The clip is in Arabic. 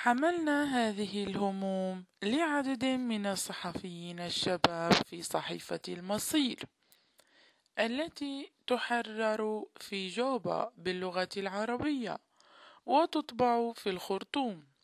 حملنا هذه الهموم لعدد من الصحفيين الشباب في صحيفة المصير التي تحرر في جوبا باللغة العربية وتطبع في الخرطوم.